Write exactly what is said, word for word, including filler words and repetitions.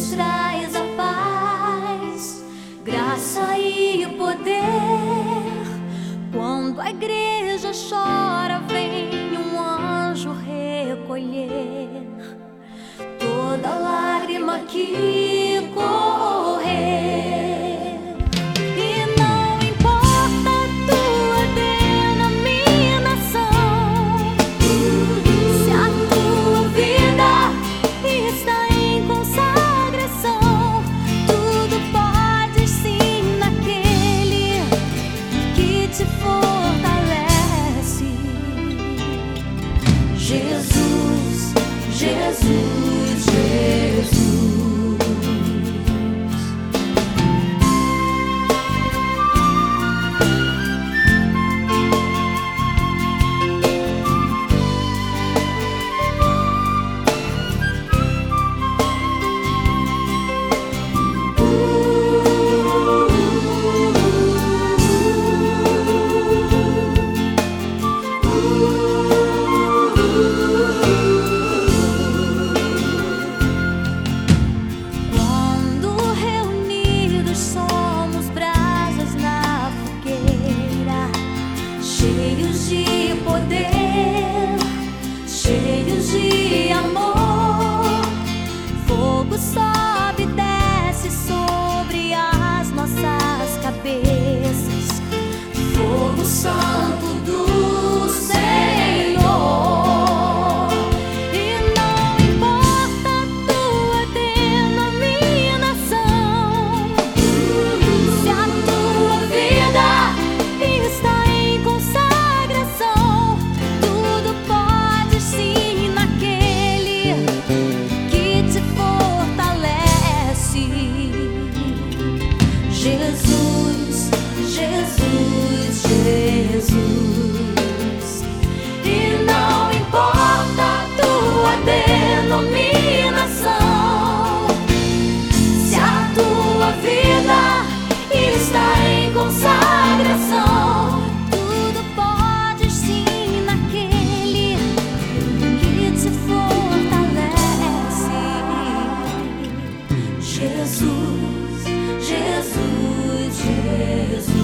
nos traz a paz, graça e poder. Quando a igreja chora, vem um anjo recolher toda lágrima que correr. E não importa a tua denominação, se a tua vida está em consagração, tudo pode sim naquele que te fortalece. Jesus, Jesus, Jesus. Cheios de poder, cheios de amor, fogo sobe e desce sobre as nossas cabeças, fogo santo do Senhor. E não importa a tua denominação, se a tua vida está em consagração, tudo pode sim naquele que te fortalece. Jesus, Jesus, Jesus. E não importa a tua denominação, se a tua vida está em consagração, tudo pode sim naquele que te fortalece. Jesus, Jesus, Jesus.